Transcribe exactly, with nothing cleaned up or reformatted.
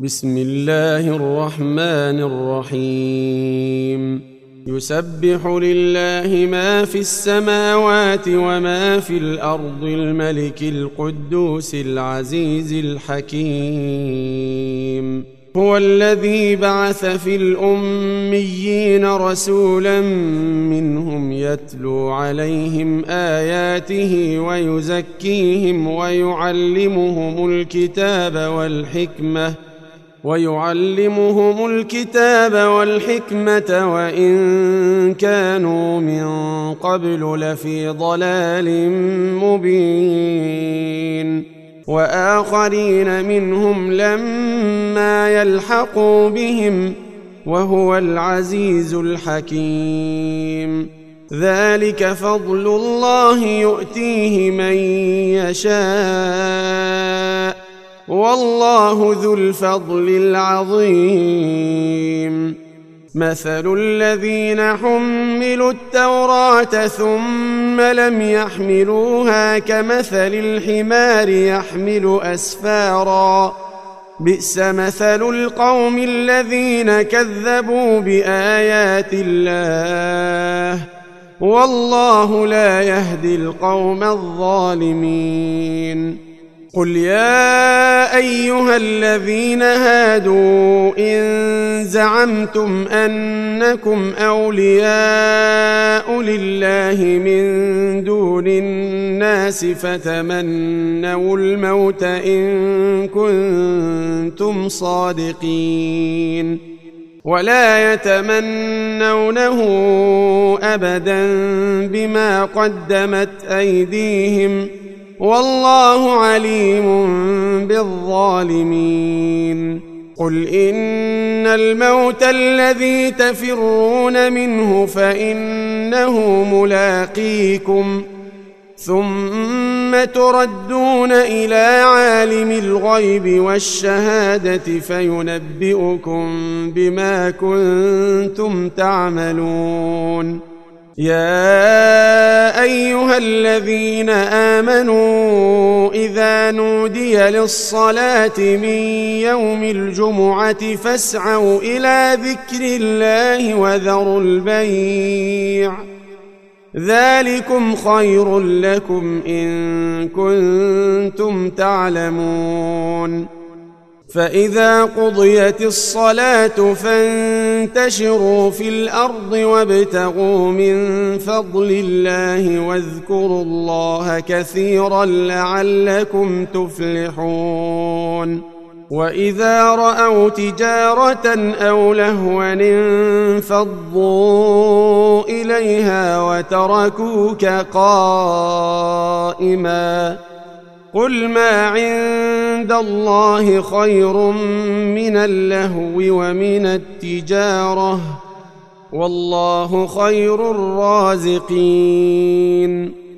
بسم الله الرحمن الرحيم يسبح لله ما في السماوات وما في الأرض الملك القدوس العزيز الحكيم هو الذي بعث في الأميين رسولا منهم يتلو عليهم آياته ويزكيهم ويعلمهم الكتاب والحكمة ويعلمهم الكتاب والحكمة وإن كانوا من قبل لفي ضلال مبين وآخرين منهم لما يلحقوا بهم وهو العزيز الحكيم ذلك فضل الله يؤتيه من يشاء والله ذو الفضل العظيم مثل الذين حملوا التوراة ثم لم يحملوها كمثل الحمار يحمل أسفارا بئس مثل القوم الذين كذبوا بآيات الله والله لا يهدي القوم الظالمين قل يا أيها الذين هادوا إن زعمتم أنكم أولياء لله من دون الناس فتمنوا الموت إن كنتم صادقين ولا يتمنونه أبدا بما قدمت أيديهم والله عليم بالظالمين قل إن الموت الذي تفرون منه فإنه ملاقيكم ثم تردون إلى عالم الغيب والشهادة فينبئكم بما كنتم تعملون يا أيها الذين آمنوا إذا نودي للصلاة من يوم الجمعة فاسعوا إلى ذكر الله وذروا البيع ذلكم خير لكم إن كنتم تعلمون فإذا قضيت الصلاة فانتشروا في الأرض وابتغوا من فضل الله واذكروا الله كثيرا لعلكم تفلحون وإذا رأوا تجارة أو لهوا انفضوا إليها وتركوك قائما قل ما عند الله خير من اللهو ومن التجارة والله خير الرازقين